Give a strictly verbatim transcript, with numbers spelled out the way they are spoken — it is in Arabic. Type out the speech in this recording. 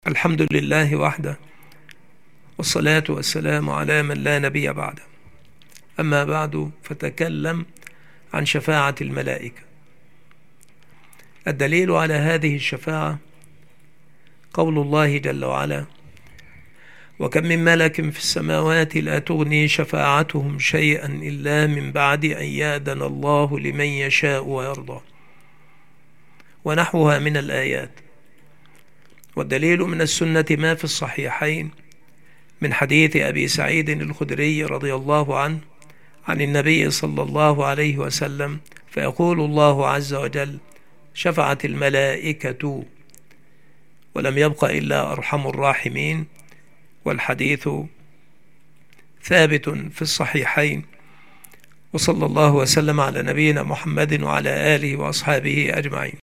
الحمد لله وحده، والصلاة والسلام على من لا نبي بعده. أما بعد، فتكلم عن شفاعة الملائكة. الدليل على هذه الشفاعة قول الله جل وعلا: وكم من ملك في السماوات لا تغني شفاعتهم شيئا إلا من بعد أن يأذن الله لمن يشاء ويرضى، ونحوها من الآيات. والدليل من السنة ما في الصحيحين من حديث أبي سعيد الخدري رضي الله عنه عن النبي صلى الله عليه وسلم، فيقول الله عز وجل: شفعت الملائكة، ولم يبق إلا أرحم الراحمين. والحديث ثابت في الصحيحين. وصلى الله وسلم على نبينا محمد وعلى آله وأصحابه أجمعين.